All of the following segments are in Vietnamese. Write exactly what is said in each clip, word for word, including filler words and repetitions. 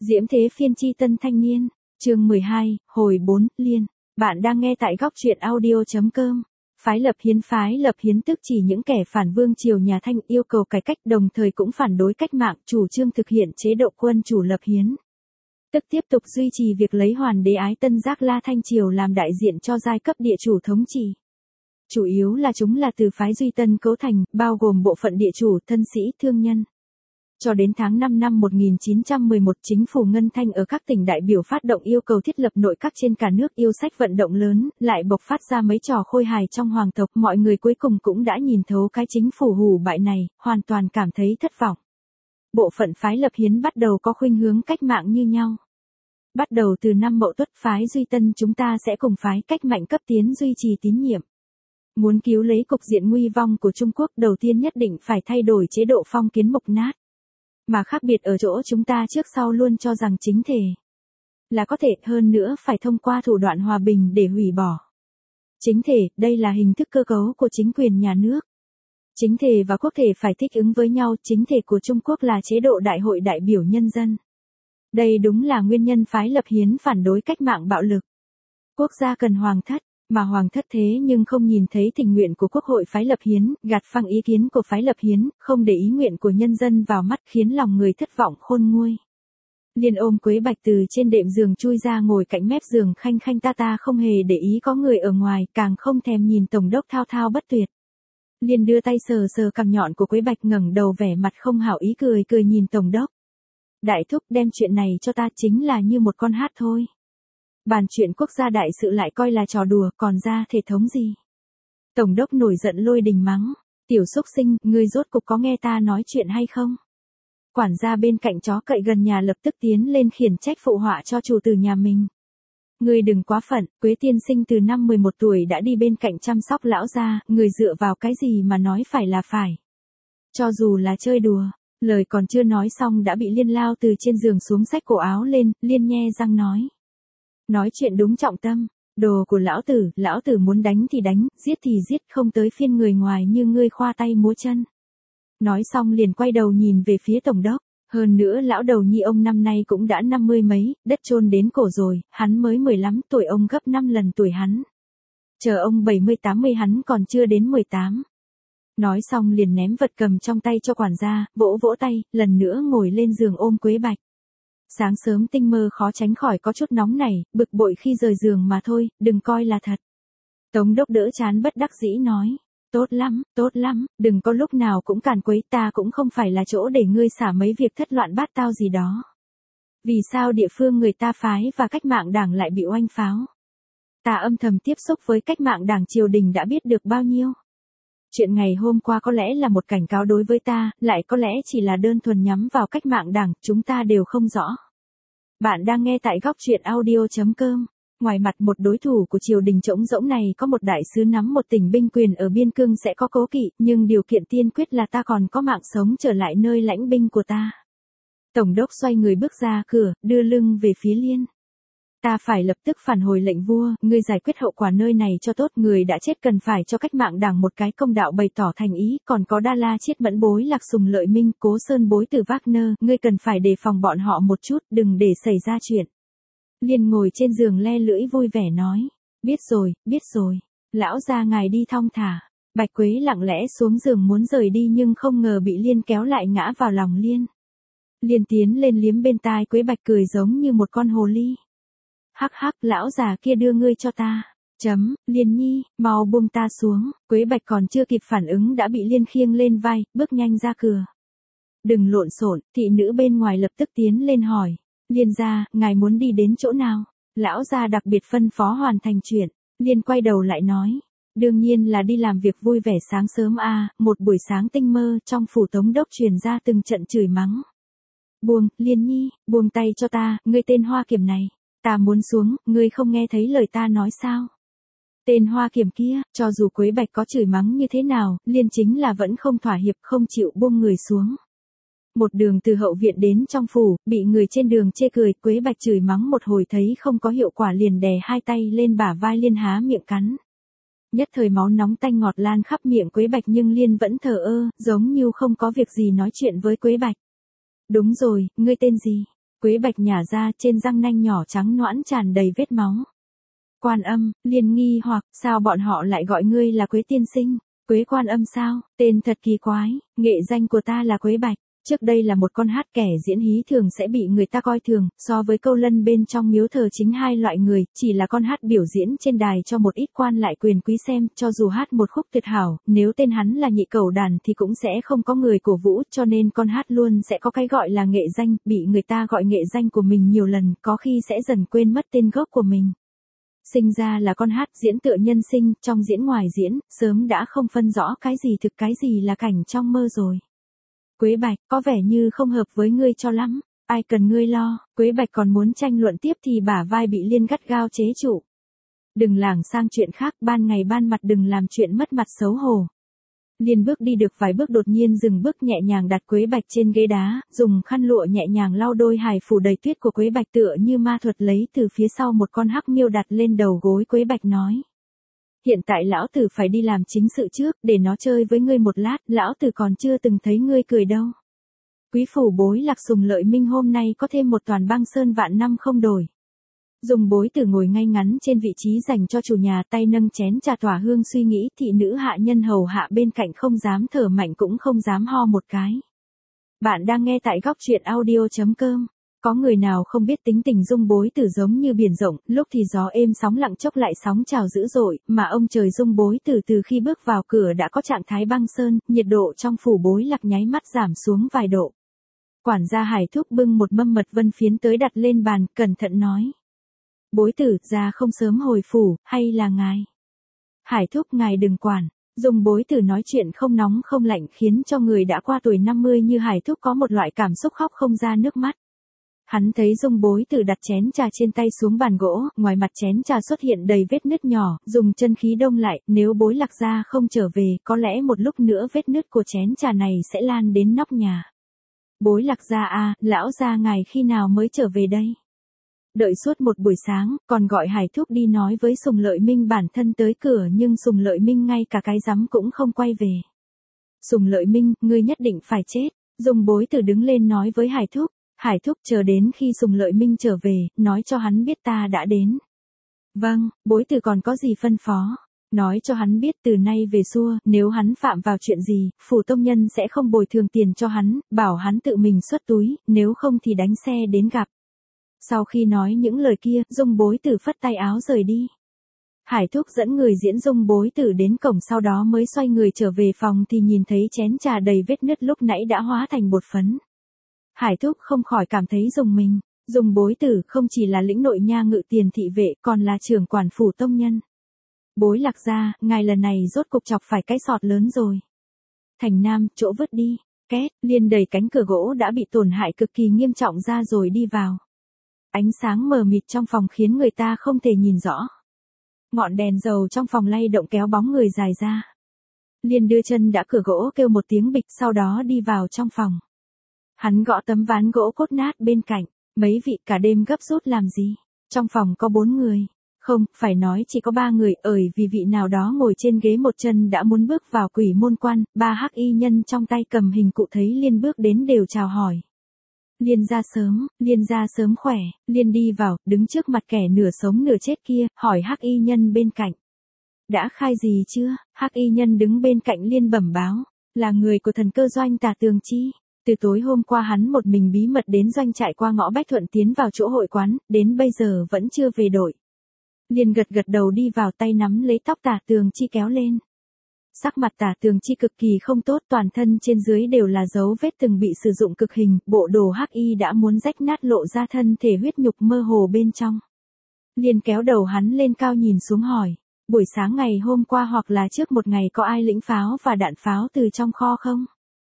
Diễm thế phiên chi tân thanh niên, chương mười hai, hồi bốn, liên. Bạn đang nghe tại góc truyện audio.com. Phái lập hiến phái lập hiến tức chỉ những kẻ phản vương triều nhà Thanh yêu cầu cải cách đồng thời cũng phản đối cách mạng chủ trương thực hiện chế độ quân chủ lập hiến. Tức tiếp tục duy trì việc lấy hoàn đế ái tân giác La Thanh triều làm đại diện cho giai cấp địa chủ thống trị. Chủ yếu là chúng là từ phái Duy Tân cấu thành, bao gồm bộ phận địa chủ, thân sĩ, thương nhân. Cho đến tháng năm năm một nghìn chín trăm mười một, chính phủ Ngân Thanh ở các tỉnh đại biểu phát động yêu cầu thiết lập nội các trên cả nước, yêu sách vận động lớn, lại bộc phát ra mấy trò khôi hài trong hoàng tộc. Mọi người cuối cùng cũng đã nhìn thấu cái chính phủ hủ bại này, hoàn toàn cảm thấy thất vọng. Bộ phận phái lập hiến bắt đầu có khuynh hướng cách mạng như nhau. Bắt đầu từ năm Mậu Tuất, phái Duy Tân chúng ta sẽ cùng phái cách mạnh cấp tiến duy trì tín nhiệm. Muốn cứu lấy cục diện nguy vong của Trung Quốc, đầu tiên nhất định phải thay đổi chế độ phong kiến mục nát. Mà khác biệt ở chỗ chúng ta trước sau luôn cho rằng chính thể là có thể, hơn nữa phải thông qua thủ đoạn hòa bình để hủy bỏ. Chính thể, đây là hình thức cơ cấu của chính quyền nhà nước. Chính thể và quốc thể phải thích ứng với nhau, chính thể của Trung Quốc là chế độ đại hội đại biểu nhân dân. Đây đúng là nguyên nhân phái lập hiến phản đối cách mạng bạo lực. Quốc gia cần hoàng thất. Mà hoàng thất thế nhưng không nhìn thấy tình nguyện của quốc hội phái lập hiến, gạt phăng ý kiến của phái lập hiến, không để ý nguyện của nhân dân vào mắt, khiến lòng người thất vọng khôn nguôi. Liên ôm Quế Bạch từ trên đệm giường chui ra ngồi cạnh mép giường khanh khanh ta ta, không hề để ý có người ở ngoài, càng không thèm nhìn tổng đốc thao thao bất tuyệt. Liên đưa tay sờ sờ cằm nhọn của Quế Bạch, ngẩng đầu vẻ mặt không hảo ý cười cười nhìn tổng đốc. Đại thúc, đem chuyện này cho ta, chính là như một con hát thôi. Bàn chuyện quốc gia đại sự lại coi là trò đùa, còn ra thể thống gì? Tổng đốc nổi giận lôi đình mắng. Tiểu xúc sinh, ngươi rốt cục có nghe ta nói chuyện hay không? Quản gia bên cạnh chó cậy gần nhà lập tức tiến lên khiển trách phụ họa cho chủ tử nhà mình. Ngươi đừng quá phận, Quế tiên sinh từ năm mười một tuổi đã đi bên cạnh chăm sóc lão gia, người dựa vào cái gì mà nói phải là phải. Cho dù là chơi đùa, lời còn chưa nói xong đã bị Liên lao từ trên giường xuống xách cổ áo lên, Liên nhe răng nói. Nói chuyện đúng trọng tâm, đồ của lão tử, lão tử muốn đánh thì đánh, giết thì giết, không tới phiên người ngoài như ngươi khoa tay múa chân. Nói xong liền quay đầu nhìn về phía tổng đốc, hơn nữa lão đầu nhi ông năm nay cũng đã năm mươi mấy, đất chôn đến cổ rồi, hắn mới mười lăm tuổi, ông gấp năm lần tuổi hắn. Chờ ông bảy mươi tám mươi hắn còn chưa đến mười tám. Nói xong liền ném vật cầm trong tay cho quản gia, vỗ vỗ tay, lần nữa ngồi lên giường ôm Quế Bạch. Sáng sớm tinh mơ khó tránh khỏi có chút nóng này, bực bội khi rời giường mà thôi, đừng coi là thật. Tống đốc đỡ chán bất đắc dĩ nói, tốt lắm, tốt lắm, đừng có lúc nào cũng càn quấy, ta cũng không phải là chỗ để ngươi xả mấy việc thất loạn bát tao gì đó. Vì sao địa phương người ta phái và cách mạng đảng lại bị oanh pháo? Ta âm thầm tiếp xúc với cách mạng đảng triều đình đã biết được bao nhiêu. Chuyện ngày hôm qua có lẽ là một cảnh cáo đối với ta, lại có lẽ chỉ là đơn thuần nhắm vào cách mạng đảng, chúng ta đều không rõ. Bạn đang nghe tại góc truyện audio.com. Ngoài mặt một đối thủ của triều đình trống rỗng này có một đại sứ nắm một tỉnh binh quyền ở biên cương sẽ có cố kỵ, nhưng điều kiện tiên quyết là ta còn có mạng sống trở lại nơi lãnh binh của ta. Tổng đốc xoay người bước ra cửa, đưa lưng về phía Liên. Ta phải lập tức phản hồi lệnh vua, ngươi giải quyết hậu quả nơi này cho tốt, người đã chết cần phải cho cách mạng đảng một cái công đạo, bày tỏ thành ý, còn có Đa La Chiết Mẫn Bối Lạc Sùng Lợi Minh, Cố Sơn Bối Từ Wagner, ngươi cần phải đề phòng bọn họ một chút, đừng để xảy ra chuyện. Liên ngồi trên giường le lưỡi vui vẻ nói, biết rồi, biết rồi, lão gia ngài đi thong thả. Bạch Quế lặng lẽ xuống giường muốn rời đi nhưng không ngờ bị Liên kéo lại ngã vào lòng Liên. Liên tiến lên liếm bên tai Quế Bạch cười giống như một con hồ ly. Hắc hắc, lão già kia đưa ngươi cho ta. Chấm, Liên nhi, mau buông ta xuống. Quế Bạch còn chưa kịp phản ứng đã bị Liên khiêng lên vai, bước nhanh ra cửa. Đừng lộn xộn, thị nữ bên ngoài lập tức tiến lên hỏi. Liên gia, ngài muốn đi đến chỗ nào? Lão gia đặc biệt phân phó hoàn thành chuyện. Liên quay đầu lại nói. Đương nhiên là đi làm việc vui vẻ sáng sớm a. À, một buổi sáng tinh mơ, trong phủ Tống đốc truyền ra từng trận chửi mắng. Buông, Liên nhi, buông tay cho ta, ngươi tên Hoa Kiểm này. Ta muốn xuống, ngươi không nghe thấy lời ta nói sao? Tên Hoa Kiểm kia, cho dù Quế Bạch có chửi mắng như thế nào, Liên chính là vẫn không thỏa hiệp, không chịu buông người xuống. Một đường từ hậu viện đến trong phủ, bị người trên đường chê cười, Quế Bạch chửi mắng một hồi thấy không có hiệu quả liền đè hai tay lên bả vai Liên há miệng cắn. Nhất thời máu nóng tanh ngọt lan khắp miệng Quế Bạch nhưng Liên vẫn thờ ơ, giống như không có việc gì nói chuyện với Quế Bạch. Đúng rồi, ngươi tên gì? Quế Bạch nhả ra, trên răng nanh nhỏ trắng nõn tràn đầy vết máu. Quan Âm, Liên nghi hoặc, sao bọn họ lại gọi ngươi là Quế tiên sinh? Quế Quan Âm sao? Tên thật kỳ quái, nghệ danh của ta là Quế Bạch. Trước đây là một con hát kẻ diễn hí thường sẽ bị người ta coi thường, so với câu lân bên trong miếu thờ chính hai loại người, chỉ là con hát biểu diễn trên đài cho một ít quan lại quyền quý xem, cho dù hát một khúc tuyệt hảo, nếu tên hắn là nhị cẩu đàn thì cũng sẽ không có người cổ vũ, cho nên con hát luôn sẽ có cái gọi là nghệ danh, bị người ta gọi nghệ danh của mình nhiều lần, có khi sẽ dần quên mất tên gốc của mình. Sinh ra là con hát diễn tựa nhân sinh, trong diễn ngoài diễn, sớm đã không phân rõ cái gì thực cái gì là cảnh trong mơ rồi. Quế Bạch, có vẻ như không hợp với ngươi cho lắm, ai cần ngươi lo. Quế Bạch còn muốn tranh luận tiếp thì bả vai bị Liên gắt gao chế trụ. Đừng lảng sang chuyện khác, ban ngày ban mặt đừng làm chuyện mất mặt xấu hổ. Liên bước đi được vài bước đột nhiên dừng bước, nhẹ nhàng đặt Quế Bạch trên ghế đá, dùng khăn lụa nhẹ nhàng lau đôi hài phủ đầy tuyết của Quế Bạch, tựa như ma thuật lấy từ phía sau một con hắc miêu đặt lên đầu gối Quế Bạch nói. Hiện tại lão tử phải đi làm chính sự trước, để nó chơi với ngươi một lát, lão tử còn chưa từng thấy ngươi cười đâu. Quý phủ Bối Lạc Sùng Lợi Minh hôm nay có thêm một toàn băng sơn vạn năm không đổi. Dùng Bối Tử ngồi ngay ngắn trên vị trí dành cho chủ nhà, tay nâng chén trà tỏa hương suy nghĩ, thị nữ hạ nhân hầu hạ bên cạnh không dám thở mạnh cũng không dám ho một cái. Bạn đang nghe tại góc truyện audio chấm com. Có người nào không biết tính tình Dung Bối Tử giống như biển rộng, lúc thì gió êm sóng lặng chốc lại sóng trào dữ dội, mà ông trời Dung Bối Tử từ khi bước vào cửa đã có trạng thái băng sơn, nhiệt độ trong phủ Bối Lạc nháy mắt giảm xuống vài độ. Quản gia Hải Thúc bưng một mâm mật vân phiến tới đặt lên bàn, cẩn thận nói. Bối Tử, ra không sớm hồi phủ, hay là ngài? Hải Thúc, ngài đừng quản. Dung Bối Tử nói chuyện không nóng không lạnh khiến cho người đã qua tuổi năm mươi như Hải Thúc có một loại cảm xúc khóc không ra nước mắt. Hắn thấy Dung Bối Tử đặt chén trà trên tay xuống bàn gỗ, ngoài mặt chén trà xuất hiện đầy vết nứt nhỏ, dùng chân khí đông lại, nếu Bối Lạc gia không trở về, có lẽ một lúc nữa vết nứt của chén trà này sẽ lan đến nóc nhà. Bối Lạc gia à, lão gia ngài khi nào mới trở về đây? Đợi suốt một buổi sáng, còn gọi Hải Thúc đi nói với Sùng Lợi Minh bản thân tới cửa, nhưng Sùng Lợi Minh ngay cả cái rắm cũng không quay về. Sùng Lợi Minh, ngươi nhất định phải chết. Dung Bối Tử đứng lên nói với Hải Thúc. Hải Thúc chờ đến khi Sùng Lợi Minh trở về, nói cho hắn biết ta đã đến. Vâng, Bối Tử còn có gì phân phó? Nói cho hắn biết từ nay về xưa, nếu hắn phạm vào chuyện gì, phủ tông nhân sẽ không bồi thường tiền cho hắn, bảo hắn tự mình xuất túi, nếu không thì đánh xe đến gặp. Sau khi nói những lời kia, Dung Bối Tử phất tay áo rời đi. Hải Thúc dẫn người diễn Dung Bối Tử đến cổng, sau đó mới xoay người trở về phòng thì nhìn thấy chén trà đầy vết nứt lúc nãy đã hóa thành bột phấn. Hải Thúc không khỏi cảm thấy rùng mình, Dung Bối Tử không chỉ là lĩnh nội nha ngự tiền thị vệ, còn là trưởng quản phủ tông nhân. Bối Lạc gia, ngài lần này rốt cục chọc phải cái sọt lớn rồi. Thành Nam, chỗ vứt đi. Két, Liên đẩy cánh cửa gỗ đã bị tổn hại cực kỳ nghiêm trọng ra rồi đi vào. Ánh sáng mờ mịt trong phòng khiến người ta không thể nhìn rõ. Ngọn đèn dầu trong phòng lay động kéo bóng người dài ra. Liên đưa chân đã cửa gỗ kêu một tiếng bịch, sau đó đi vào trong phòng. Hắn gõ tấm ván gỗ cốt nát bên cạnh. Mấy vị cả đêm gấp rút làm gì? Trong phòng có bốn người. Không, phải nói chỉ có ba người, ởi vì vị nào đó ngồi trên ghế một chân đã muốn bước vào quỷ môn quan, ba hắc y nhân trong tay cầm hình cụ thấy Liên bước đến đều chào hỏi. Liên ra sớm, Liên ra sớm khỏe, Liên đi vào, đứng trước mặt kẻ nửa sống nửa chết kia, hỏi hắc y nhân bên cạnh. Đã khai gì chưa? Hắc y nhân đứng bên cạnh Liên bẩm báo, là người của thần cơ doanh Tả Tường Chi. Từ tối hôm qua hắn một mình bí mật đến doanh trại qua ngõ Bách Thuận tiến vào chỗ hội quán, đến bây giờ vẫn chưa về đội. Liên gật gật đầu đi vào, tay nắm lấy tóc Tả Tường Chi kéo lên. Sắc mặt Tả Tường Chi cực kỳ không tốt, toàn thân trên dưới đều là dấu vết từng bị sử dụng cực hình, bộ đồ hắc y đã muốn rách nát lộ ra thân thể huyết nhục mơ hồ bên trong. Liên kéo đầu hắn lên cao nhìn xuống hỏi, buổi sáng ngày hôm qua hoặc là trước một ngày có ai lĩnh pháo và đạn pháo từ trong kho không?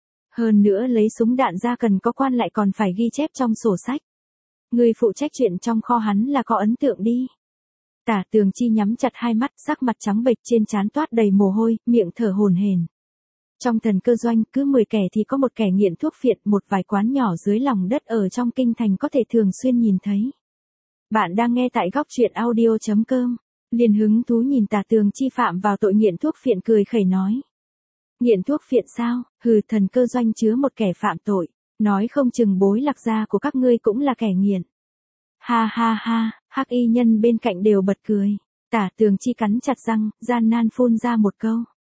Hơn nữa lấy súng đạn ra cần có quan lại còn phải ghi chép trong sổ sách. Người phụ trách chuyện trong kho hắn là có ấn tượng đi. Tả Tường Chi nhắm chặt hai mắt, sắc mặt trắng bệch, trên trán toát đầy mồ hôi, miệng thở hổn hển. Trong thần cơ doanh, cứ mười kẻ thì có một kẻ nghiện thuốc phiện, một vài quán nhỏ dưới lòng đất ở trong kinh thành có thể thường xuyên nhìn thấy. Bạn đang nghe tại góc truyện audio chấm com. Liên hứng thú nhìn Tả Tường Chi phạm vào tội nghiện thuốc phiện, cười khẩy nói. Nghiện thuốc phiện sao? Hừ, thần cơ doanh chứa một kẻ phạm tội. Nói không chừng bối Lạc gia của các ngươi cũng là kẻ nghiện. Ha ha ha, hắc y nhân bên cạnh đều bật cười. Tả Tường Chi cắn chặt răng, gian nan phun ra một câu.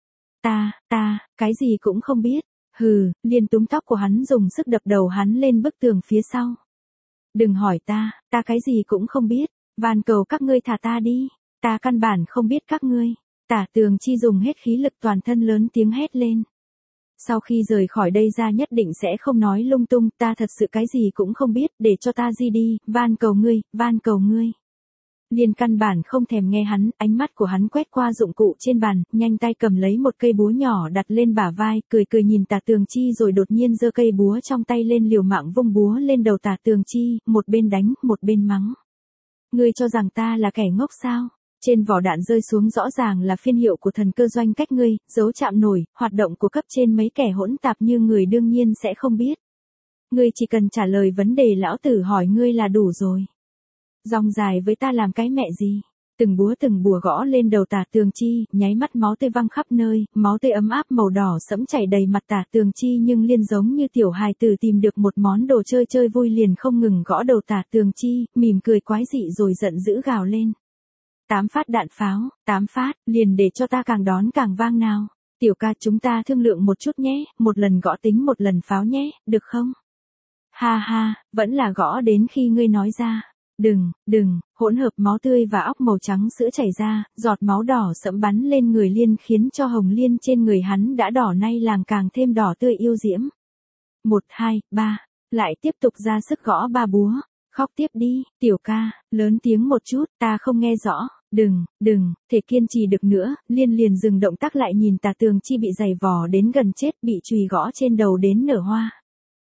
Ta, ta, cái gì cũng không biết. Hừ, liền túm tóc của hắn dùng sức đập đầu hắn lên bức tường phía sau. Đừng hỏi ta, ta cái gì cũng không biết. Van cầu các ngươi thả ta đi. Ta căn bản không biết các ngươi. Tả Tường Chi dùng hết khí lực toàn thân lớn tiếng hét lên. Sau khi rời khỏi đây ra nhất định sẽ không nói lung tung, ta thật sự cái gì cũng không biết, để cho ta di đi, van cầu ngươi, van cầu ngươi. Liên căn bản không thèm nghe hắn, ánh mắt của hắn quét qua dụng cụ trên bàn, nhanh tay cầm lấy một cây búa nhỏ đặt lên bả vai, cười cười nhìn Tả Tường Chi rồi đột nhiên giơ cây búa trong tay lên liều mạng vung búa lên đầu Tả Tường Chi, một bên đánh, một bên mắng. Ngươi cho rằng ta là kẻ ngốc sao? Trên vỏ đạn rơi xuống rõ ràng là phiên hiệu của thần cơ doanh cách ngươi, dấu chạm nổi, hoạt động của cấp trên mấy kẻ hỗn tạp như người đương nhiên sẽ không biết. Ngươi chỉ cần trả lời vấn đề lão tử hỏi ngươi là đủ rồi. Dòng dài với ta làm cái mẹ gì? Từng búa từng bùa gõ lên đầu Tả Tường Chi, nháy mắt máu tươi văng khắp nơi, máu tươi ấm áp màu đỏ sẫm chảy đầy mặt Tả Tường Chi nhưng Liên giống như tiểu hài tử tìm được một món đồ chơi chơi vui liền không ngừng gõ đầu Tả Tường Chi, mỉm cười quái dị rồi giận dữ gào lên. Tám phát đạn pháo, tám phát, liền để cho ta càng đón càng vang nào. Tiểu ca chúng ta thương lượng một chút nhé, một lần gõ tính một lần pháo nhé, được không? Ha ha, vẫn là gõ đến khi ngươi nói ra. Đừng, đừng, hỗn hợp máu tươi và óc màu trắng sữa chảy ra, giọt máu đỏ sẫm bắn lên người Liên khiến cho hồng liên trên người hắn đã đỏ nay làm càng thêm đỏ tươi yêu diễm. Một, hai, ba, lại tiếp tục ra sức gõ ba búa. Khóc tiếp đi, tiểu ca, lớn tiếng một chút, ta không nghe rõ. Đừng, đừng, thể kiên trì được nữa, Liên liền dừng động tác lại nhìn Tả Tường Chi bị giày vò đến gần chết bị chùy gõ trên đầu đến nở hoa.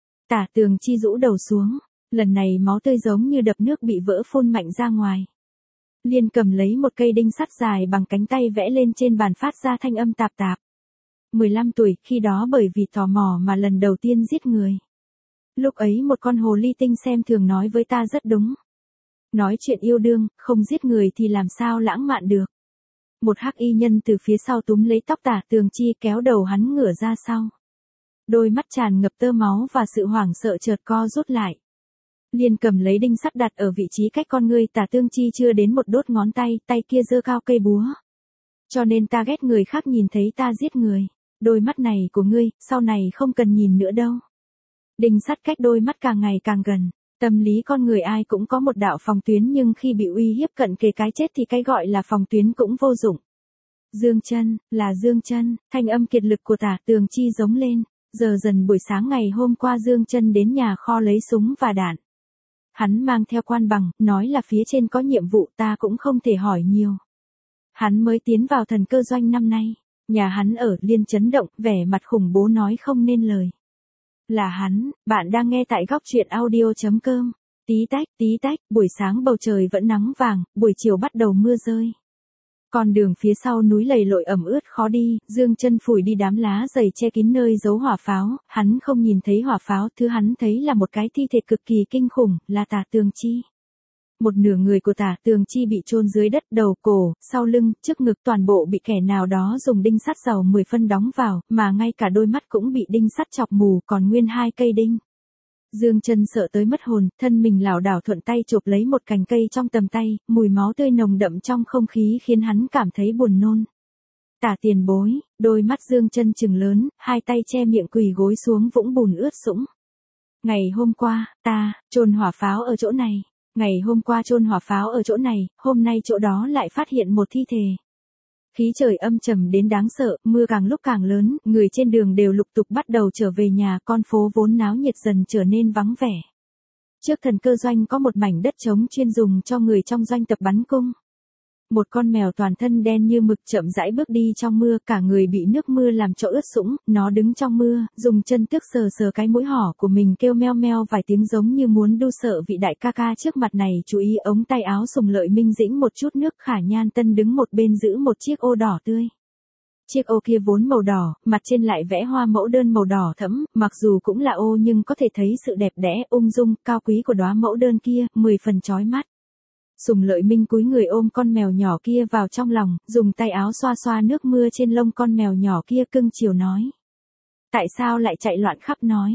Tả Tường Chi rũ đầu xuống, lần này máu tươi giống như đập nước bị vỡ phun mạnh ra ngoài. Liên cầm lấy một cây đinh sắt dài bằng cánh tay vẽ lên trên bàn phát ra thanh âm tạp tạp. mười lăm tuổi, khi đó bởi vì tò mò mà lần đầu tiên giết người. Lúc ấy một con hồ ly tinh xem thường nói với ta rất đúng. Nói chuyện yêu đương, không giết người thì làm sao lãng mạn được. Một hắc y nhân từ phía sau túm lấy tóc Tả Tường Chi kéo đầu hắn ngửa ra sau. Đôi mắt tràn ngập tơ máu và sự hoảng sợ chợt co rút lại. Liên cầm lấy đinh sắt đặt ở vị trí cách con ngươi Tả Tường Chi chưa đến một đốt ngón tay, tay kia giơ cao cây búa. Cho nên ta ghét người khác nhìn thấy ta giết người. Đôi mắt này của ngươi, sau này không cần nhìn nữa đâu. Đinh sắt cách đôi mắt càng ngày càng gần. Tâm lý con người ai cũng có một đạo phòng tuyến nhưng khi bị uy hiếp cận kề cái chết thì cái gọi là phòng tuyến cũng vô dụng. Dương chân, là Dương chân, thanh âm kiệt lực của Tả Tường Chi giống lên. Giờ dần buổi sáng ngày hôm qua Dương chân đến nhà kho lấy súng và đạn. Hắn mang theo quan bằng, nói là phía trên có nhiệm vụ ta cũng không thể hỏi nhiều. Hắn mới tiến vào thần cơ doanh năm nay. Nhà hắn ở Liên chấn động, vẻ mặt khủng bố nói không nên lời. Là hắn, bạn đang nghe tại góc truyện audio chấm com. Tí tách, tí tách, buổi sáng bầu trời vẫn nắng vàng, buổi chiều bắt đầu mưa rơi. Con đường phía sau núi lầy lội ẩm ướt khó đi, Dương chân phủi đi đám lá dày che kín nơi giấu hỏa pháo, hắn không nhìn thấy hỏa pháo, thứ hắn thấy là một cái thi thể cực kỳ kinh khủng, là Tả Tường Chi. Một nửa người của Tả Tường Chi bị chôn dưới đất, đầu, cổ, sau lưng, trước ngực toàn bộ bị kẻ nào đó dùng đinh sắt giàu mười phân đóng vào, mà ngay cả đôi mắt cũng bị đinh sắt chọc mù, còn nguyên hai cây đinh. Dương chân sợ tới mất hồn, thân mình lảo đảo thuận tay chộp lấy một cành cây trong tầm tay, mùi máu tươi nồng đậm trong không khí khiến hắn cảm thấy buồn nôn. Tả tiền bối, đôi mắt Dương chân trừng lớn, hai tay che miệng quỳ gối xuống vũng bùn ướt sũng. Ngày hôm qua, ta, chôn hỏa pháo ở chỗ này. Ngày hôm qua chôn hỏa pháo ở chỗ này, hôm nay chỗ đó lại phát hiện một thi thể. Khí trời âm trầm đến đáng sợ, mưa càng lúc càng lớn, người trên đường đều lục tục bắt đầu trở về nhà, con phố vốn náo nhiệt dần trở nên vắng vẻ. Trước thần cơ doanh có một mảnh đất trống chuyên dùng cho người trong doanh tập bắn cung. Một con mèo toàn thân đen như mực chậm rãi bước đi trong mưa, cả người bị nước mưa làm cho ướt sũng, nó đứng trong mưa, dùng chân tước sờ sờ cái mũi hỏ của mình kêu meo meo vài tiếng giống như muốn đu sợ vị đại ca ca trước mặt này. Chú ý ống tay áo Sùng Lợi Minh dĩnh một chút nước, Khả Nhan Tân đứng một bên giữ một chiếc ô đỏ tươi. Chiếc ô kia vốn màu đỏ, mặt trên lại vẽ hoa mẫu đơn màu đỏ thẫm, mặc dù cũng là ô nhưng có thể thấy sự đẹp đẽ, ung dung, cao quý của đóa mẫu đơn kia, mười phần chói mắt. Sùng Lợi Minh cúi người ôm con mèo nhỏ kia vào trong lòng, dùng tay áo xoa xoa nước mưa trên lông con mèo nhỏ kia, cưng chiều nói. Tại sao lại chạy loạn khắp nói?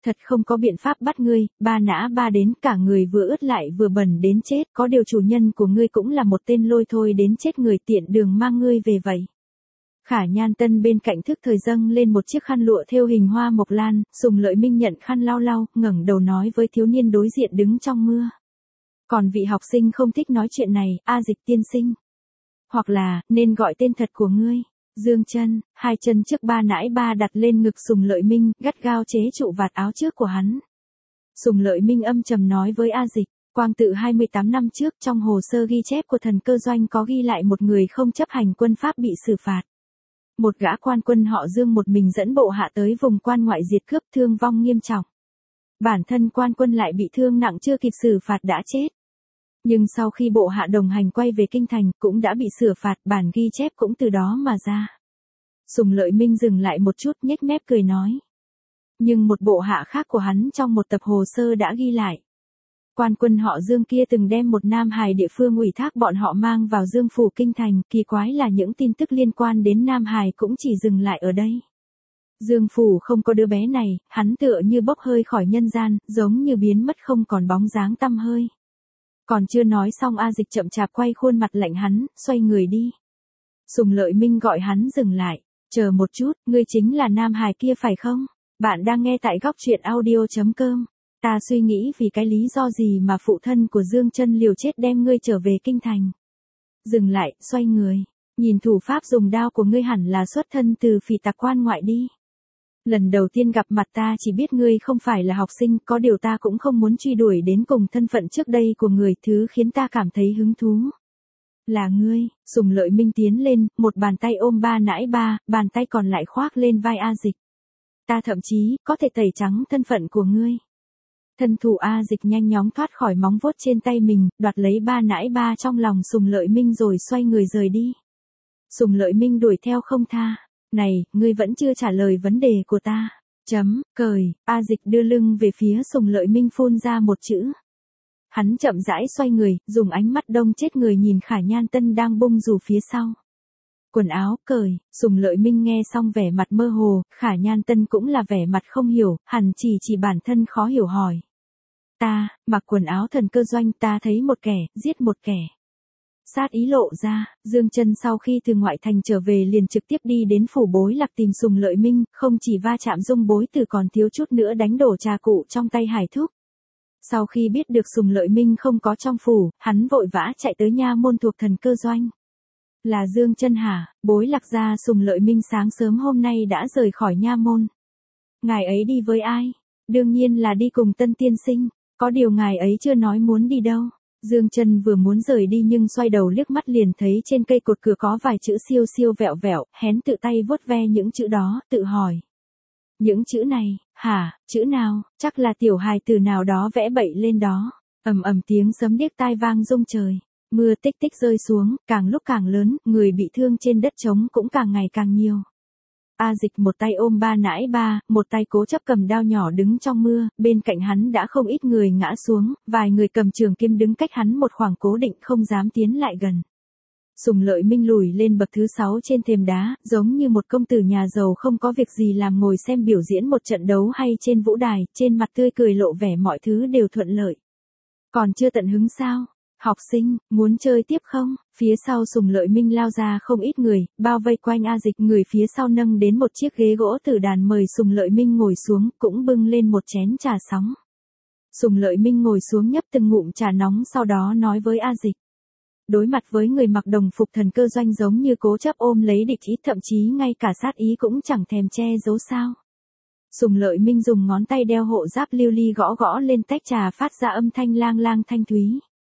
Thật không có biện pháp bắt ngươi, ba nã ba đến cả người vừa ướt lại vừa bẩn đến chết, có điều chủ nhân của ngươi cũng là một tên lôi thôi đến chết người tiện đường mang ngươi về vậy. Khả Nhan Tân bên cạnh thức thời dâng lên một chiếc khăn lụa thêu hình hoa mộc lan, Sùng Lợi Minh nhận khăn lau lau, ngẩng đầu nói với thiếu niên đối diện đứng trong mưa. Còn vị học sinh không thích nói chuyện này, A Dịch tiên sinh. Hoặc là, nên gọi tên thật của ngươi. Dương chân, hai chân trước ba nãi ba đặt lên ngực Sùng Lợi Minh, gắt gao chế trụ vạt áo trước của hắn. Sùng Lợi Minh âm trầm nói với A Dịch, Quang tự hai mươi tám năm trước trong hồ sơ ghi chép của thần cơ doanh có ghi lại một người không chấp hành quân pháp bị xử phạt. Một gã quan quân họ Dương một mình dẫn bộ hạ tới vùng quan ngoại diệt cướp thương vong nghiêm trọng. Bản thân quan quân lại bị thương nặng chưa kịp xử phạt đã chết. Nhưng sau khi bộ hạ đồng hành quay về kinh thành cũng đã bị xử phạt, bản ghi chép cũng từ đó mà ra. Sùng Lợi Minh dừng lại một chút nhếch mép cười nói. Nhưng một bộ hạ khác của hắn trong một tập hồ sơ đã ghi lại. Quan quân họ Dương kia từng đem một nam hài địa phương ủy thác bọn họ mang vào Dương phủ kinh thành, kỳ quái là những tin tức liên quan đến nam hài cũng chỉ dừng lại ở đây. Dương phủ không có đứa bé này, hắn tựa như bốc hơi khỏi nhân gian, giống như biến mất không còn bóng dáng tăm hơi. Còn chưa nói xong A Dịch chậm chạp quay khuôn mặt lạnh hắn, xoay người đi. Sùng Lợi Minh gọi hắn dừng lại, chờ một chút, ngươi chính là nam hài kia phải không? Bạn đang nghe tại góc truyện audio chấm com. Ta suy nghĩ vì cái lý do gì mà phụ thân của Dương Chân liều chết đem ngươi trở về kinh thành. Dừng lại, xoay người, nhìn thủ pháp dùng đao của ngươi hẳn là xuất thân từ phỉ tặc quan ngoại đi. Lần đầu tiên gặp mặt ta chỉ biết ngươi không phải là học sinh, có điều ta cũng không muốn truy đuổi đến cùng thân phận trước đây của người, thứ khiến ta cảm thấy hứng thú. Là ngươi, Sùng Lợi Minh tiến lên, một bàn tay ôm ba nãi ba, bàn tay còn lại khoác lên vai A Dịch. Ta thậm chí, có thể tẩy trắng thân phận của ngươi. Thân thủ A Dịch nhanh chóng thoát khỏi móng vuốt trên tay mình, đoạt lấy ba nãi ba trong lòng Sùng Lợi Minh rồi xoay người rời đi. Sùng Lợi Minh đuổi theo không tha. Này, ngươi vẫn chưa trả lời vấn đề của ta. Chấm, cười, A Dịch đưa lưng về phía Sùng Lợi Minh phun ra một chữ. Hắn chậm rãi xoay người, dùng ánh mắt đông chết người nhìn Khả Nhan Tân đang bung dù phía sau. Quần áo, cởi, Sùng Lợi Minh nghe xong vẻ mặt mơ hồ, Khả Nhan Tân cũng là vẻ mặt không hiểu, hẳn chỉ chỉ bản thân khó hiểu hỏi. Ta, mặc quần áo thần cơ doanh ta thấy một kẻ, giết một kẻ. Sát ý lộ ra, Dương Chân sau khi từ ngoại thành trở về liền trực tiếp đi đến phủ Bối Lạc tìm Sùng Lợi Minh, không chỉ va chạm Dung Bối Tử còn thiếu chút nữa đánh đổ trà cụ trong tay Hải Thúc. Sau khi biết được Sùng Lợi Minh không có trong phủ, hắn vội vã chạy tới nha môn thuộc thần cơ doanh. Là Dương Chân hả? Bối Lạc gia Sùng Lợi Minh sáng sớm hôm nay đã rời khỏi nha môn. Ngài ấy đi với ai? Đương nhiên là đi cùng Tân tiên sinh, có điều ngài ấy chưa nói muốn đi đâu. Dương Chân vừa muốn rời đi nhưng xoay đầu liếc mắt liền thấy trên cây cột cửa có vài chữ siêu siêu vẹo vẹo, hén tự tay vuốt ve những chữ đó, tự hỏi. Những chữ này, hả, chữ nào, chắc là tiểu hài tử nào đó vẽ bậy lên đó. Ầm ầm tiếng sấm điếc tai vang rung trời, mưa tích tích rơi xuống, càng lúc càng lớn, người bị thương trên đất trống cũng càng ngày càng nhiều. A Dịch một tay ôm ba nãi ba, một tay cố chấp cầm đao nhỏ đứng trong mưa, bên cạnh hắn đã không ít người ngã xuống, vài người cầm trường kiếm đứng cách hắn một khoảng cố định không dám tiến lại gần. Sùng Lợi Minh lùi lên bậc thứ sáu trên thềm đá, giống như một công tử nhà giàu không có việc gì làm ngồi xem biểu diễn một trận đấu hay trên vũ đài, trên mặt tươi cười lộ vẻ mọi thứ đều thuận lợi. Còn chưa tận hứng sao? Học sinh, muốn chơi tiếp không? Phía sau Sùng Lợi Minh lao ra không ít người, bao vây quanh A Dịch, người phía sau nâng đến một chiếc ghế gỗ tử đàn mời Sùng Lợi Minh ngồi xuống, cũng bưng lên một chén trà sóng. Sùng Lợi Minh ngồi xuống nhấp từng ngụm trà nóng sau đó nói với A Dịch. Đối mặt với người mặc đồng phục thần cơ doanh giống như cố chấp ôm lấy địch ý, thậm chí ngay cả sát ý cũng chẳng thèm che giấu sao. Sùng Lợi Minh dùng ngón tay đeo hộ giáp lưu ly gõ gõ lên tách trà phát ra âm thanh lang lang thanh thúy.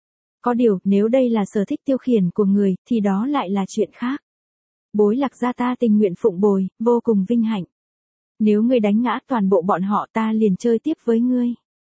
Có điều, nếu đây là sở thích tiêu khiển của người, thì đó lại là chuyện khác. Bối Lạc gia ta tình nguyện phụng bồi, vô cùng vinh hạnh. Nếu ngươi đánh ngã toàn bộ bọn họ ta liền chơi tiếp với ngươi.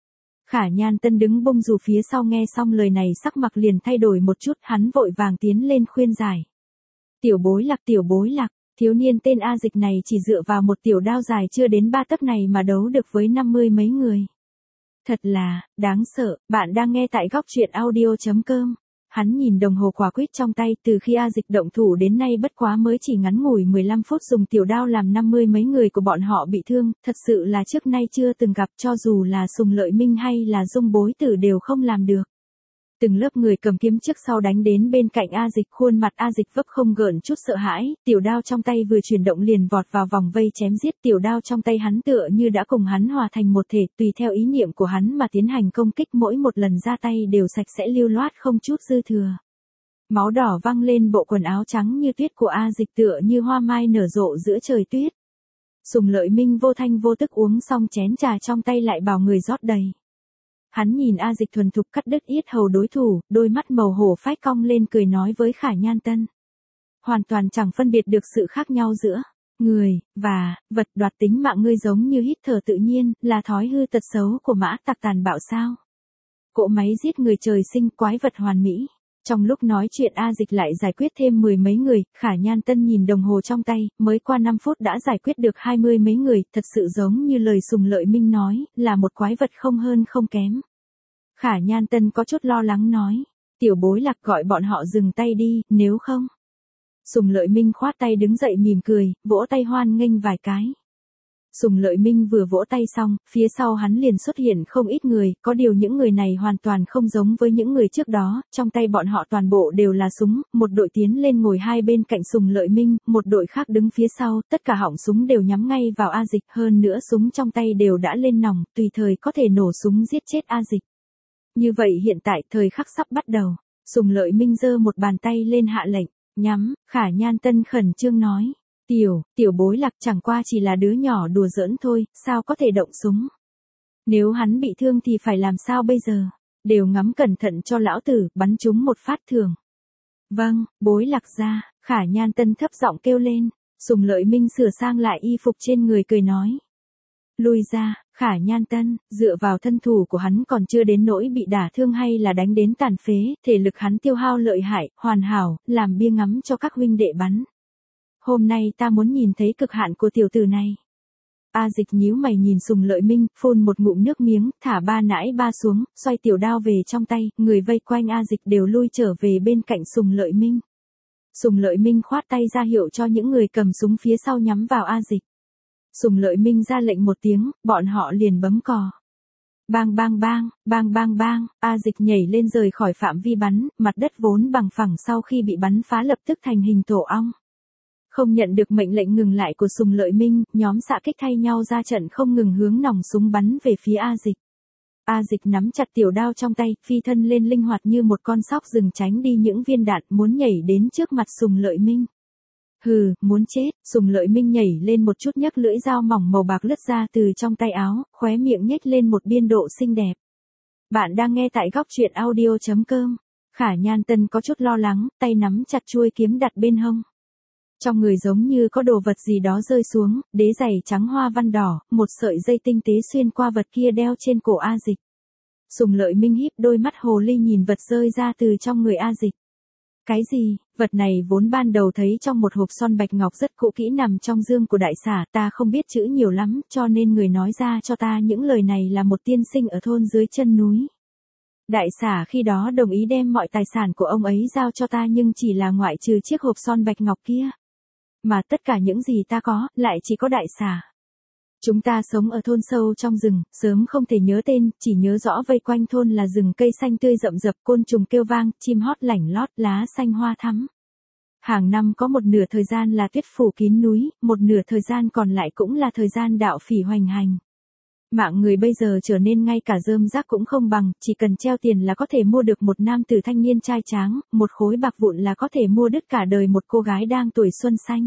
Khả Nhan Tân đứng bông dù phía sau nghe xong lời này sắc mặt liền thay đổi một chút, hắn vội vàng tiến lên khuyên giải. Tiểu Bối Lạc, tiểu Bối Lạc, thiếu niên tên A Dịch này chỉ dựa vào một tiểu đao dài chưa đến ba tấc này mà đấu được với năm mươi mấy người. Thật là, đáng sợ, bạn đang nghe tại góc truyện audio chấm com. Hắn nhìn đồng hồ quả quýt trong tay, từ khi A Dịch động thủ đến nay bất quá mới chỉ ngắn ngủi mười lăm phút dùng tiểu đao làm năm mươi mấy người của bọn họ bị thương, thật sự là trước nay chưa từng gặp, cho dù là Sùng Lợi Minh hay là Dung Bối Tử đều không làm được. Từng lớp người cầm kiếm trước sau đánh đến bên cạnh A Dịch, khuôn mặt A Dịch vấp không gợn chút sợ hãi, tiểu đao trong tay vừa chuyển động liền vọt vào vòng vây chém giết, tiểu đao trong tay hắn tựa như đã cùng hắn hòa thành một thể, tùy theo ý niệm của hắn mà tiến hành công kích, mỗi một lần ra tay đều sạch sẽ lưu loát không chút dư thừa. Máu đỏ văng lên bộ quần áo trắng như tuyết của A Dịch tựa như hoa mai nở rộ giữa trời tuyết. Sùng Lợi Minh vô thanh vô tức uống xong chén trà trong tay lại bảo người rót đầy. Hắn nhìn A Dịch thuần thục cắt đứt yết hầu đối thủ, đôi mắt màu hổ phách cong lên cười nói với Khả Nhan Tân. Hoàn toàn chẳng phân biệt được sự khác nhau giữa người và vật, đoạt tính mạng ngươi giống như hít thở tự nhiên, là thói hư tật xấu của mã tặc tàn bạo sao. Cỗ máy giết người trời sinh, quái vật hoàn mỹ. Trong lúc nói chuyện A Dịch lại giải quyết thêm mười mấy người, Khả Nhan Tân nhìn đồng hồ trong tay, mới qua năm phút đã giải quyết được hai mươi mấy người, thật sự giống như lời Sùng Lợi Minh nói, là một quái vật không hơn không kém. Khả Nhan Tân có chút lo lắng nói, tiểu Bối Lạc gọi bọn họ dừng tay đi, nếu không. Sùng Lợi Minh khoát tay đứng dậy mỉm cười, vỗ tay hoan nghênh vài cái. Sùng Lợi Minh vừa vỗ tay xong, phía sau hắn liền xuất hiện không ít người, có điều những người này hoàn toàn không giống với những người trước đó, trong tay bọn họ toàn bộ đều là súng, một đội tiến lên ngồi hai bên cạnh Sùng Lợi Minh, một đội khác đứng phía sau, tất cả họng súng đều nhắm ngay vào A Dịch, hơn nữa súng trong tay đều đã lên nòng, tùy thời có thể nổ súng giết chết A Dịch. Như vậy hiện tại thời khắc sắp bắt đầu, Sùng Lợi Minh giơ một bàn tay lên hạ lệnh, nhắm, Khả Nhan Tân khẩn trương nói. Tiểu, tiểu Bối Lạc chẳng qua chỉ là đứa nhỏ đùa giỡn thôi, sao có thể động súng. Nếu hắn bị thương thì phải làm sao bây giờ, đều ngắm cẩn thận cho lão tử, bắn trúng một phát thường. Vâng, Bối Lạc ra, Khả Nhan Tân thấp giọng kêu lên, Sùng Lợi Minh sửa sang lại y phục trên người cười nói. Lui ra, Khả Nhan Tân, dựa vào thân thủ của hắn còn chưa đến nỗi bị đả thương hay là đánh đến tàn phế, thể lực hắn tiêu hao lợi hại, hoàn hảo, làm bia ngắm cho các huynh đệ bắn. Hôm nay ta muốn nhìn thấy cực hạn của tiểu tử này. A Dịch nhíu mày nhìn Sùng Lợi Minh, phun một ngụm nước miếng, thả ba nãi ba xuống, xoay tiểu đao về trong tay, người vây quanh A Dịch đều lui trở về bên cạnh Sùng Lợi Minh. Sùng Lợi Minh khoát tay ra hiệu cho những người cầm súng phía sau nhắm vào A Dịch. Sùng Lợi Minh ra lệnh một tiếng, bọn họ liền bấm cò. Bang bang bang, bang bang bang, A Dịch nhảy lên rời khỏi phạm vi bắn, mặt đất vốn bằng phẳng sau khi bị bắn phá lập tức thành hình tổ ong. Không nhận được mệnh lệnh ngừng lại của Sùng Lợi Minh, nhóm xạ kích thay nhau ra trận không ngừng hướng nòng súng bắn về phía A Dịch. A Dịch nắm chặt tiểu đao trong tay, phi thân lên linh hoạt như một con sóc rừng tránh đi những viên đạn, muốn nhảy đến trước mặt Sùng Lợi Minh. Hừ, muốn chết, Sùng Lợi Minh nhảy lên một chút nhấc lưỡi dao mỏng màu bạc lướt ra từ trong tay áo, khóe miệng nhếch lên một biên độ xinh đẹp. Bạn đang nghe tại góc truyện audio chấm com. Khả Nhan Tân có chút lo lắng, tay nắm chặt chuôi kiếm đặt bên hông. Trong người giống như có đồ vật gì đó rơi xuống, đế giày trắng hoa văn đỏ, một sợi dây tinh tế xuyên qua vật kia đeo trên cổ A Dịch. Sùng Lợi Minh híp đôi mắt hồ ly nhìn vật rơi ra từ trong người A Dịch. Cái gì, vật này vốn ban đầu thấy trong một hộp son bạch ngọc rất cũ kỹ nằm trong dương của đại xả, ta không biết chữ nhiều lắm, cho nên người nói ra cho ta những lời này là một tiên sinh ở thôn dưới chân núi. Đại xả khi đó đồng ý đem mọi tài sản của ông ấy giao cho ta nhưng chỉ là ngoại trừ chiếc hộp son bạch ngọc kia. Mà tất cả những gì ta có, lại chỉ có đại xả. Chúng ta sống ở thôn sâu trong rừng, sớm không thể nhớ tên, chỉ nhớ rõ vây quanh thôn là rừng cây xanh tươi rậm rập, côn trùng kêu vang, chim hót lảnh lót, lá xanh hoa thắm. Hàng năm có một nửa thời gian là tuyết phủ kín núi, một nửa thời gian còn lại cũng là thời gian đạo phỉ hoành hành. Mạng người bây giờ trở nên ngay cả rơm rác cũng không bằng, chỉ cần treo tiền là có thể mua được một nam tử thanh niên trai tráng, một khối bạc vụn là có thể mua đứt cả đời một cô gái đang tuổi xuân xanh.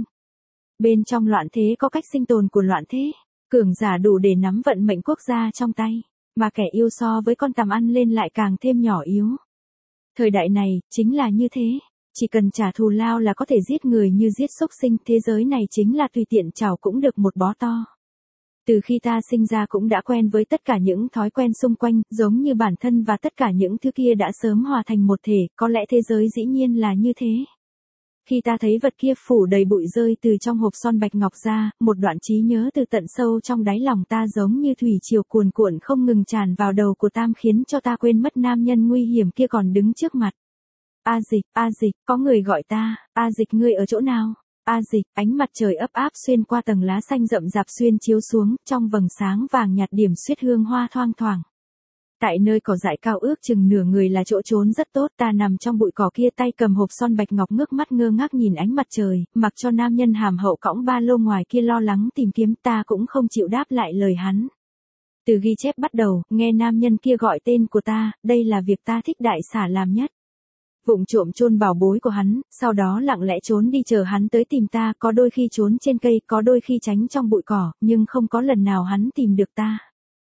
Bên trong loạn thế có cách sinh tồn của loạn thế, cường giả đủ để nắm vận mệnh quốc gia trong tay, mà kẻ yêu so với con tằm ăn lên lại càng thêm nhỏ yếu. Thời đại này, chính là như thế, chỉ cần trả thù lao là có thể giết người như giết súc sinh, thế giới này chính là tùy tiện chảo cũng được một bó to. Từ khi ta sinh ra cũng đã quen với tất cả những thói quen xung quanh, giống như bản thân và tất cả những thứ kia đã sớm hòa thành một thể, có lẽ thế giới dĩ nhiên là như thế. Khi ta thấy vật kia phủ đầy bụi rơi từ trong hộp son bạch ngọc ra, một đoạn trí nhớ từ tận sâu trong đáy lòng ta giống như thủy triều cuồn cuộn không ngừng tràn vào đầu của Tam khiến cho ta quên mất nam nhân nguy hiểm kia còn đứng trước mặt. A Dịch, A Dịch, có người gọi ta, A Dịch ngươi ở chỗ nào? A Dịch, ánh mặt trời ấp áp xuyên qua tầng lá xanh rậm rạp xuyên chiếu xuống, trong vầng sáng vàng nhạt điểm xuyết hương hoa thoang thoảng. Tại nơi cỏ dại cao ước chừng nửa người là chỗ trốn rất tốt, ta nằm trong bụi cỏ kia tay cầm hộp son bạch ngọc ngước mắt ngơ ngác nhìn ánh mặt trời, mặc cho nam nhân hàm hậu cõng ba lô ngoài kia lo lắng tìm kiếm, ta cũng không chịu đáp lại lời hắn. Từ ghi chép bắt đầu, nghe nam nhân kia gọi tên của ta, đây là việc ta thích đại xả làm nhất. Vụng trộm chôn bảo bối của hắn, sau đó lặng lẽ trốn đi chờ hắn tới tìm ta, có đôi khi trốn trên cây, có đôi khi tránh trong bụi cỏ, nhưng không có lần nào hắn tìm được ta.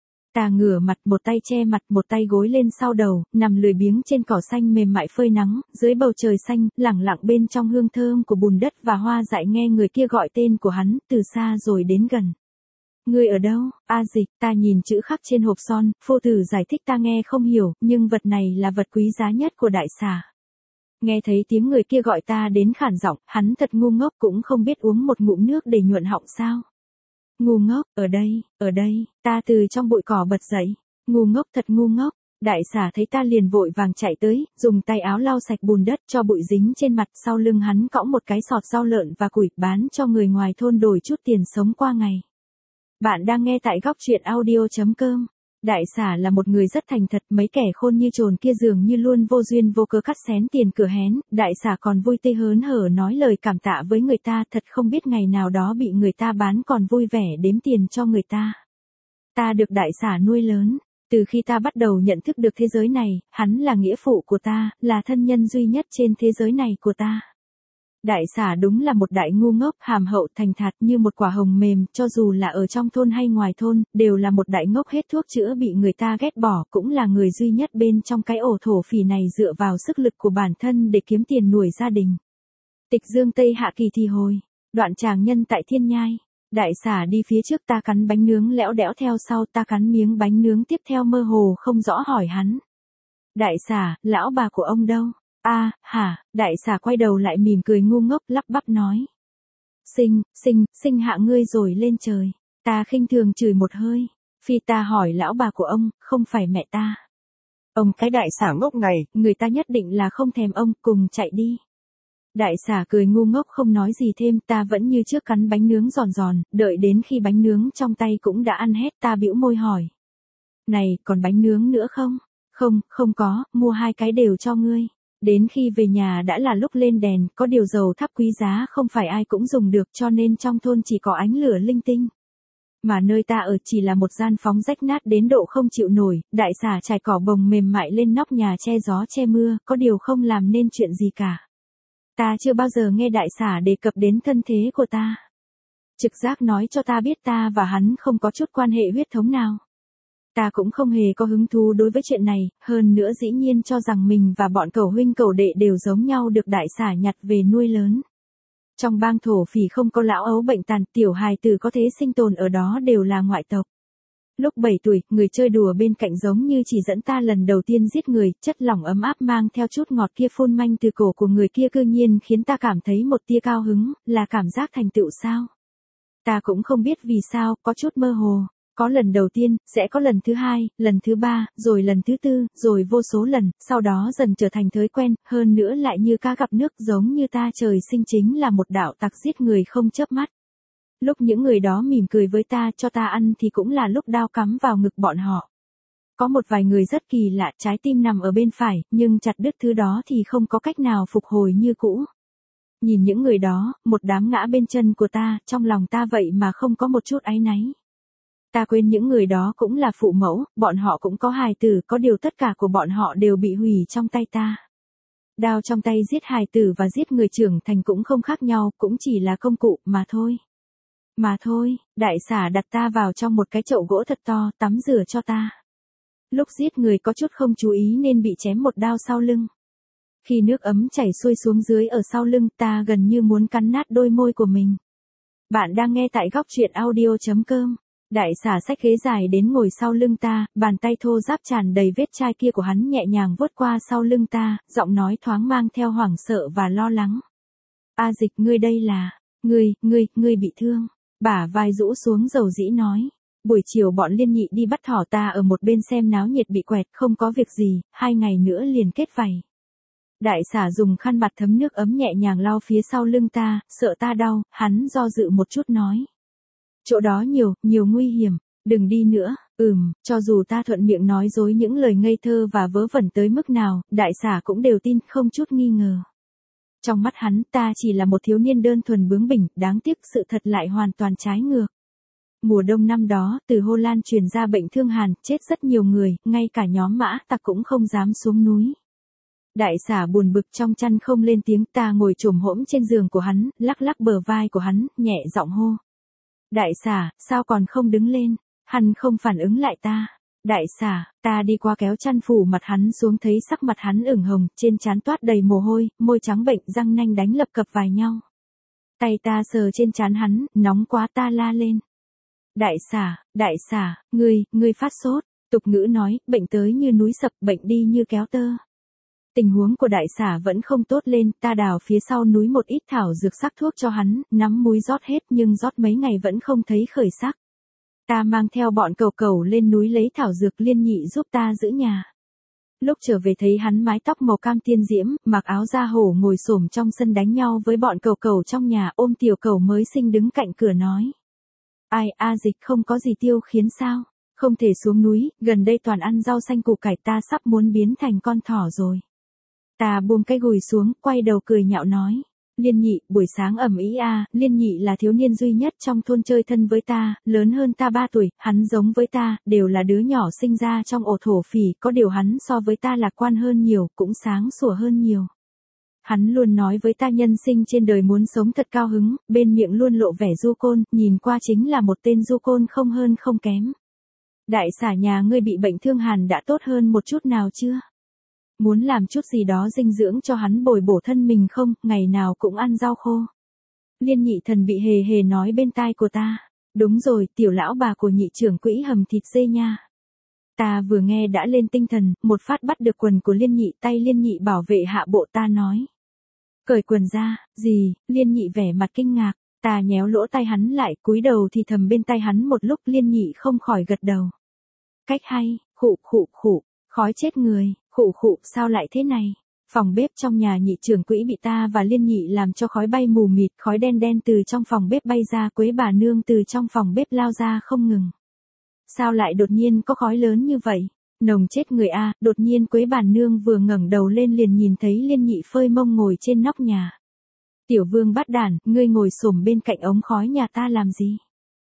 Ta ngửa mặt, một tay che mặt, một tay gối lên sau đầu, nằm lười biếng trên cỏ xanh mềm mại phơi nắng, dưới bầu trời xanh, lẳng lặng bên trong hương thơm của bùn đất và hoa dại nghe người kia gọi tên của hắn, từ xa rồi đến gần. Ngươi ở đâu, A Dịch? Ta nhìn chữ khắc trên hộp son, phu tử giải thích ta nghe không hiểu, nhưng vật này là vật quý giá nhất của đại xà. Nghe thấy tiếng người kia gọi ta đến khản giọng, hắn thật ngu ngốc cũng không biết uống một ngụm nước để nhuận họng sao. Ngu ngốc, ở đây, ở đây, ta từ trong bụi cỏ bật dậy. Ngu ngốc thật ngu ngốc. Đại xà thấy ta liền vội vàng chạy tới, dùng tay áo lau sạch bùn đất cho bụi dính trên mặt, sau lưng hắn cõng một cái sọt rau lợn và củi bán cho người ngoài thôn đổi chút tiền sống qua ngày. Bạn đang nghe tại góc truyện audio chấm com. Đại xả là một người rất thành thật, mấy kẻ khôn như trồn kia dường như luôn vô duyên vô cớ cắt xén tiền cửa hén, đại xả còn vui tươi hớn hở nói lời cảm tạ với người ta, thật không biết ngày nào đó bị người ta bán còn vui vẻ đếm tiền cho người ta. Ta được đại xả nuôi lớn, từ khi ta bắt đầu nhận thức được thế giới này, hắn là nghĩa phụ của ta, là thân nhân duy nhất trên thế giới này của ta. Đại xả đúng là một đại ngu ngốc, hàm hậu thành thạt như một quả hồng mềm, cho dù là ở trong thôn hay ngoài thôn, đều là một đại ngốc hết thuốc chữa bị người ta ghét bỏ, cũng là người duy nhất bên trong cái ổ thổ phỉ này dựa vào sức lực của bản thân để kiếm tiền nuôi gia đình. Tịch Dương Tây Hạ Kỳ thì hồi, đoạn tràng nhân tại Thiên Nhai. Đại xả đi phía trước, ta cắn bánh nướng lẽo đẽo theo sau, ta cắn miếng bánh nướng tiếp theo mơ hồ không rõ hỏi hắn. Đại xả, lão bà của ông đâu? A, à, hả, đại xà quay đầu lại mỉm cười ngu ngốc lắp bắp nói. Sinh, sinh, sinh hạ ngươi rồi lên trời. Ta khinh thường chửi một hơi. Phi ta hỏi lão bà của ông, không phải mẹ ta. Ông cái đại xà ngốc này, người ta nhất định là không thèm ông, cùng chạy đi. Đại xà cười ngu ngốc không nói gì thêm, ta vẫn như trước cắn bánh nướng giòn giòn, đợi đến khi bánh nướng trong tay cũng đã ăn hết, ta bĩu môi hỏi. Này, còn bánh nướng nữa không? Không, không có, mua hai cái đều cho ngươi. Đến khi về nhà đã là lúc lên đèn, có điều dầu thắp quý giá không phải ai cũng dùng được cho nên trong thôn chỉ có ánh lửa linh tinh. Mà nơi ta ở chỉ là một gian phóng rách nát đến độ không chịu nổi, đại xà trải cỏ bồng mềm mại lên nóc nhà che gió che mưa, có điều không làm nên chuyện gì cả. Ta chưa bao giờ nghe đại xà đề cập đến thân thế của ta. Trực giác nói cho ta biết ta và hắn không có chút quan hệ huyết thống nào. Ta cũng không hề có hứng thú đối với chuyện này, hơn nữa dĩ nhiên cho rằng mình và bọn cẩu huynh cẩu đệ đều giống nhau được đại xả nhặt về nuôi lớn. Trong bang thổ phỉ không có lão ấu bệnh tàn, tiểu hài tử có thể sinh tồn ở đó đều là ngoại tộc. Lúc bảy tuổi, người chơi đùa bên cạnh giống như chỉ dẫn ta lần đầu tiên giết người, chất lỏng ấm áp mang theo chút ngọt kia phun manh từ cổ của người kia cư nhiên khiến ta cảm thấy một tia cao hứng, là cảm giác thành tựu sao? Ta cũng không biết vì sao, có chút mơ hồ. Có lần đầu tiên, sẽ có lần thứ hai, lần thứ ba, rồi lần thứ tư, rồi vô số lần, sau đó dần trở thành thói quen, hơn nữa lại như cá gặp nước giống như ta trời sinh chính là một đạo tặc giết người không chớp mắt. Lúc những người đó mỉm cười với ta cho ta ăn thì cũng là lúc đao cắm vào ngực bọn họ. Có một vài người rất kỳ lạ, trái tim nằm ở bên phải, nhưng chặt đứt thứ đó thì không có cách nào phục hồi như cũ. Nhìn những người đó, một đám ngã bên chân của ta, trong lòng ta vậy mà không có một chút áy náy. Ta quên những người đó cũng là phụ mẫu, bọn họ cũng có hài tử, có điều tất cả của bọn họ đều bị hủy trong tay ta. Đao trong tay giết hài tử và giết người trưởng thành cũng không khác nhau, cũng chỉ là công cụ mà thôi. Mà thôi, đại xả đặt ta vào trong một cái chậu gỗ thật to, tắm rửa cho ta. Lúc giết người có chút không chú ý nên bị chém một đao sau lưng. Khi nước ấm chảy xuôi xuống dưới ở sau lưng, ta gần như muốn cắn nát đôi môi của mình. Bạn đang nghe tại góc truyện audio chấm com. Đại xả xách ghế dài đến ngồi sau lưng ta, bàn tay thô ráp tràn đầy vết chai kia của hắn nhẹ nhàng vuốt qua sau lưng ta, giọng nói thoáng mang theo hoảng sợ và lo lắng. A Dịch, ngươi đây là, ngươi, ngươi, ngươi bị thương. Bả vai rũ xuống dầu dĩ nói. Buổi chiều bọn Liên Nhị đi bắt thỏ, ta ở một bên xem náo nhiệt bị quẹt, không có việc gì, hai ngày nữa liền kết vảy. Đại xả dùng khăn mặt thấm nước ấm nhẹ nhàng lau phía sau lưng ta, sợ ta đau, hắn do dự một chút nói. Chỗ đó nhiều, nhiều nguy hiểm, đừng đi nữa, ừm, cho dù ta thuận miệng nói dối những lời ngây thơ và vớ vẩn tới mức nào, đại xả cũng đều tin, không chút nghi ngờ. Trong mắt hắn, ta chỉ là một thiếu niên đơn thuần bướng bỉnh, đáng tiếc sự thật lại hoàn toàn trái ngược. Mùa đông năm đó, từ Hồ Lan truyền ra bệnh thương hàn, chết rất nhiều người, ngay cả nhóm mã tặc cũng không dám xuống núi. Đại xả buồn bực trong chăn không lên tiếng, ta ngồi chồm hổm trên giường của hắn, lắc lắc bờ vai của hắn, nhẹ giọng hô. Đại xả, sao còn không đứng lên? Hắn không phản ứng lại ta. Đại xả, ta đi qua kéo chăn phủ mặt hắn xuống thấy sắc mặt hắn ửng hồng, trên trán toát đầy mồ hôi, môi trắng bệnh, răng nanh đánh lập cập vài nhau. Tay ta sờ trên trán hắn, nóng quá ta la lên. Đại xả, đại xả, ngươi, ngươi phát sốt. Tục ngữ nói, bệnh tới như núi sập, bệnh đi như kéo tơ. Tình huống của đại xả vẫn không tốt lên, ta đào phía sau núi một ít thảo dược sắc thuốc cho hắn, nắm múi rót hết nhưng rót mấy ngày vẫn không thấy khởi sắc. Ta mang theo bọn cầu cầu lên núi lấy thảo dược, Liên Nhị giúp ta giữ nhà. Lúc trở về thấy hắn mái tóc màu cam tiên diễm, mặc áo da hổ ngồi xổm trong sân đánh nhau với bọn cầu cầu trong nhà, ôm tiểu cầu mới sinh đứng cạnh cửa nói. Ai, A Dịch không có gì tiêu khiến sao? Không thể xuống núi, gần đây toàn ăn rau xanh củ cải, ta sắp muốn biến thành con thỏ rồi. Ta buông cái gùi xuống, quay đầu cười nhạo nói. Liên Nhị, buổi sáng ầm ĩ a, Liên Nhị là thiếu niên duy nhất trong thôn chơi thân với ta, lớn hơn ta ba tuổi, hắn giống với ta, đều là đứa nhỏ sinh ra trong ổ thổ phỉ, có điều hắn so với ta lạc quan hơn nhiều, cũng sáng sủa hơn nhiều. Hắn luôn nói với ta nhân sinh trên đời muốn sống thật cao hứng, bên miệng luôn lộ vẻ du côn, nhìn qua chính là một tên du côn không hơn không kém. Đại xả nhà ngươi bị bệnh thương hàn đã tốt hơn một chút nào chưa? Muốn làm chút gì đó dinh dưỡng cho hắn bồi bổ thân mình không, ngày nào cũng ăn rau khô. Liên Nhị thần bị hề hề nói bên tai của ta. Đúng rồi, tiểu lão bà của nhị trưởng quỹ hầm thịt dê nha. Ta vừa nghe đã lên tinh thần, một phát bắt được quần của Liên Nhị, tay Liên Nhị bảo vệ hạ bộ ta nói. Cởi quần ra, gì, Liên Nhị vẻ mặt kinh ngạc, ta nhéo lỗ tay hắn lại, cúi đầu thì thầm bên tay hắn một lúc, Liên Nhị không khỏi gật đầu. Cách hay, khụ khụ khụ, khói chết người. Khụ khụ, sao lại thế này? Phòng bếp trong nhà nhị trưởng quỹ bị ta và Liên Nhị làm cho khói bay mù mịt, khói đen đen từ trong phòng bếp bay ra, Quế bà nương từ trong phòng bếp lao ra không ngừng. Sao lại đột nhiên có khói lớn như vậy? Nồng chết người a, đột nhiên Quế bà nương vừa ngẩng đầu lên liền nhìn thấy Liên Nhị phơi mông ngồi trên nóc nhà. Tiểu vương bát đản, ngươi ngồi xổm bên cạnh ống khói nhà ta làm gì?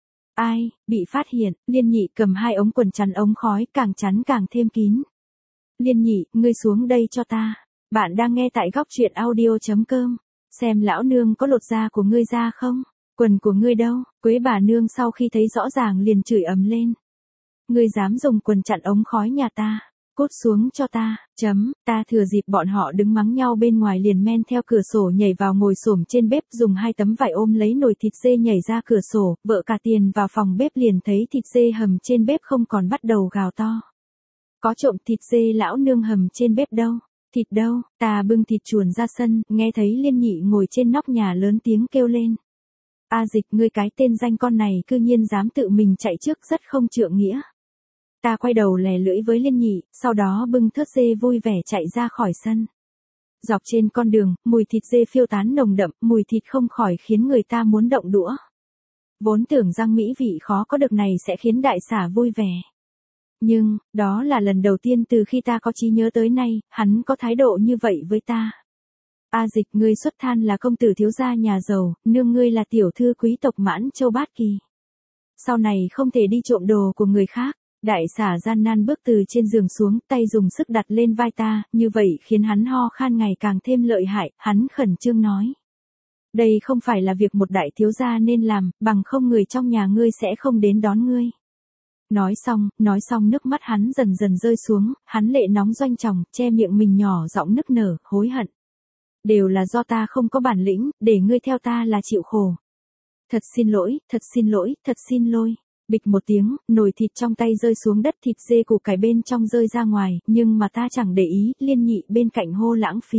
Ai, bị phát hiện, Liên Nhị cầm hai ống quần chắn ống khói, càng chắn càng thêm kín. Liên Nhị, ngươi xuống đây cho ta. Bạn đang nghe tại góc truyện audio chấm com. Xem lão nương có lột da của ngươi ra không? Quần của ngươi đâu? Quế bà nương sau khi thấy rõ ràng liền chửi ầm lên. Ngươi dám dùng quần chặn ống khói nhà ta? Cút xuống cho ta. Chấm, ta thừa dịp bọn họ đứng mắng nhau bên ngoài liền men theo cửa sổ nhảy vào ngồi xổm trên bếp, dùng hai tấm vải ôm lấy nồi thịt dê nhảy ra cửa sổ, vợ cả tiền vào phòng bếp liền thấy thịt dê hầm trên bếp không còn bắt đầu gào to. Có trộm thịt dê lão nương hầm trên bếp đâu? Thịt đâu? Ta bưng thịt chuồn ra sân, nghe thấy Liên Nhị ngồi trên nóc nhà lớn tiếng kêu lên. A Dịch, ngươi cái tên danh con này cư nhiên dám tự mình chạy trước, rất không trượng nghĩa. Ta quay đầu lè lưỡi với Liên Nhị, sau đó bưng thớt dê vui vẻ chạy ra khỏi sân. Dọc trên con đường, mùi thịt dê phiêu tán nồng đậm, mùi thịt không khỏi khiến người ta muốn động đũa. Vốn tưởng rằng mỹ vị khó có được này sẽ khiến đại xả vui vẻ. Nhưng, đó là lần đầu tiên từ khi ta có trí nhớ tới nay, hắn có thái độ như vậy với ta. A Dịch, ngươi xuất than là công tử thiếu gia nhà giàu, nương ngươi là tiểu thư quý tộc Mãn Châu Bát Kỳ. Sau này không thể đi trộm đồ của người khác. Đại xả gian nan bước từ trên giường xuống, tay dùng sức đặt lên vai ta, như vậy khiến hắn ho khan ngày càng thêm lợi hại, hắn khẩn trương nói. Đây không phải là việc một đại thiếu gia nên làm, bằng không người trong nhà ngươi sẽ không đến đón ngươi. Nói xong, nói xong nước mắt hắn dần dần rơi xuống, hắn lệ nóng doanh tròng, che miệng mình nhỏ giọng nức nở, hối hận. Đều là do ta không có bản lĩnh, để ngươi theo ta là chịu khổ. Thật xin lỗi, thật xin lỗi, thật xin lỗi. Bịch một tiếng, nồi thịt trong tay rơi xuống đất, thịt dê củ cải bên trong rơi ra ngoài, nhưng mà ta chẳng để ý, Liên Nhị bên cạnh hô lãng phí.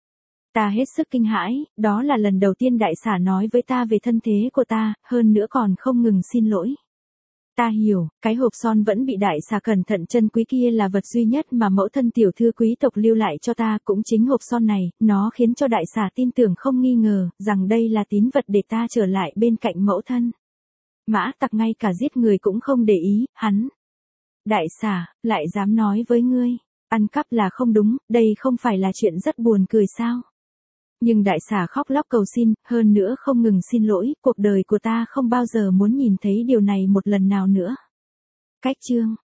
Ta hết sức kinh hãi, đó là lần đầu tiên đại xả nói với ta về thân thế của ta, hơn nữa còn không ngừng xin lỗi. Ta hiểu, cái hộp son vẫn bị đại xà cẩn thận trân quý kia là vật duy nhất mà mẫu thân tiểu thư quý tộc lưu lại cho ta, cũng chính hộp son này, nó khiến cho đại xà tin tưởng không nghi ngờ, rằng đây là tín vật để ta trở lại bên cạnh mẫu thân. Mã Tặc ngay cả giết người cũng không để ý, hắn. Đại xà, lại dám nói với ngươi, ăn cắp là không đúng, đây không phải là chuyện rất buồn cười sao? Nhưng đại xà khóc lóc cầu xin, hơn nữa không ngừng xin lỗi, cuộc đời của ta không bao giờ muốn nhìn thấy điều này một lần nào nữa. Cách chương